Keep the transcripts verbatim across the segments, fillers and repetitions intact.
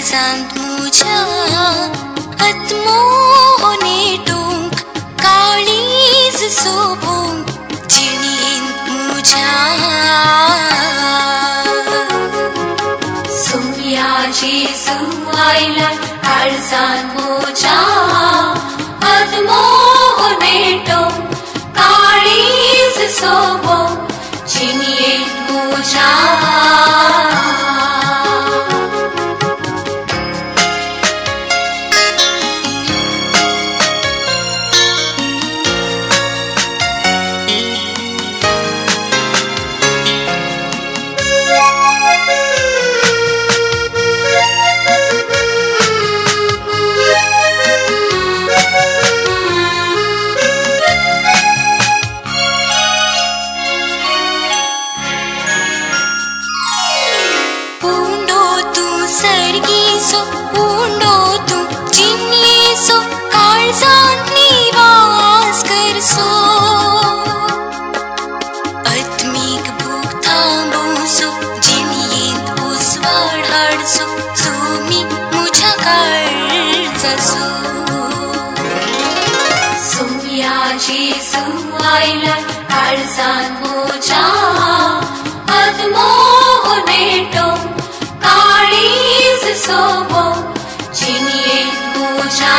काळजांत मुझ्या आत्मोहनेटोंक काळीज सोबोंक जिणेंत मुझ्या सोम्या जेजू आयला काळजांत मुझ्या आत्मोहनेटोंक काळीज सोबोंक जिणेंत मुझ्या सर्गीसो उंडो तू जिन्येसो काळजांत निवास करसो आत्मीक भूक थांबोवसो जिणयेंत उसवाड हाडसो सोमी मुझ्या काळजाचो सोम्या जेजू आयला काळजांत मुझ्या आत्मोहनेटोंक काळीज सोबोंक जिणयेंत मुझ्या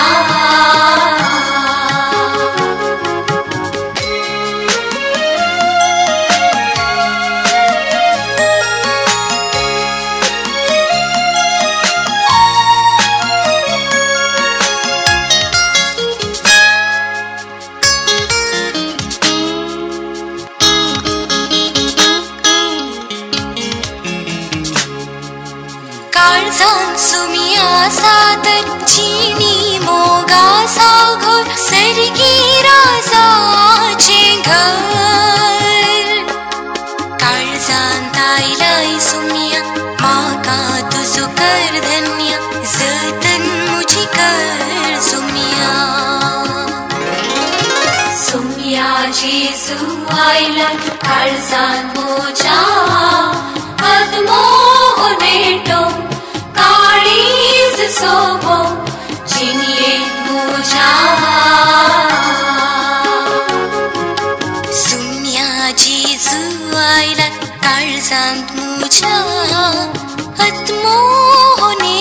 काळजांत सुमी आसा तर जिणी मोगासा घोर सर्गी राजाचें घर काळजांत आयलाय सुम्या म्हाका तुजो कर धन्य जतन मुझी कर सुम्या सोम्या जेजू आयला काळजांत मुझ्या आत्मोहनेटोंक काळीज सोबोंक जिणयेंत मुझ्या सोम्या जेजू आयला काळजांत मुझ्या आत्मोहनेटोंक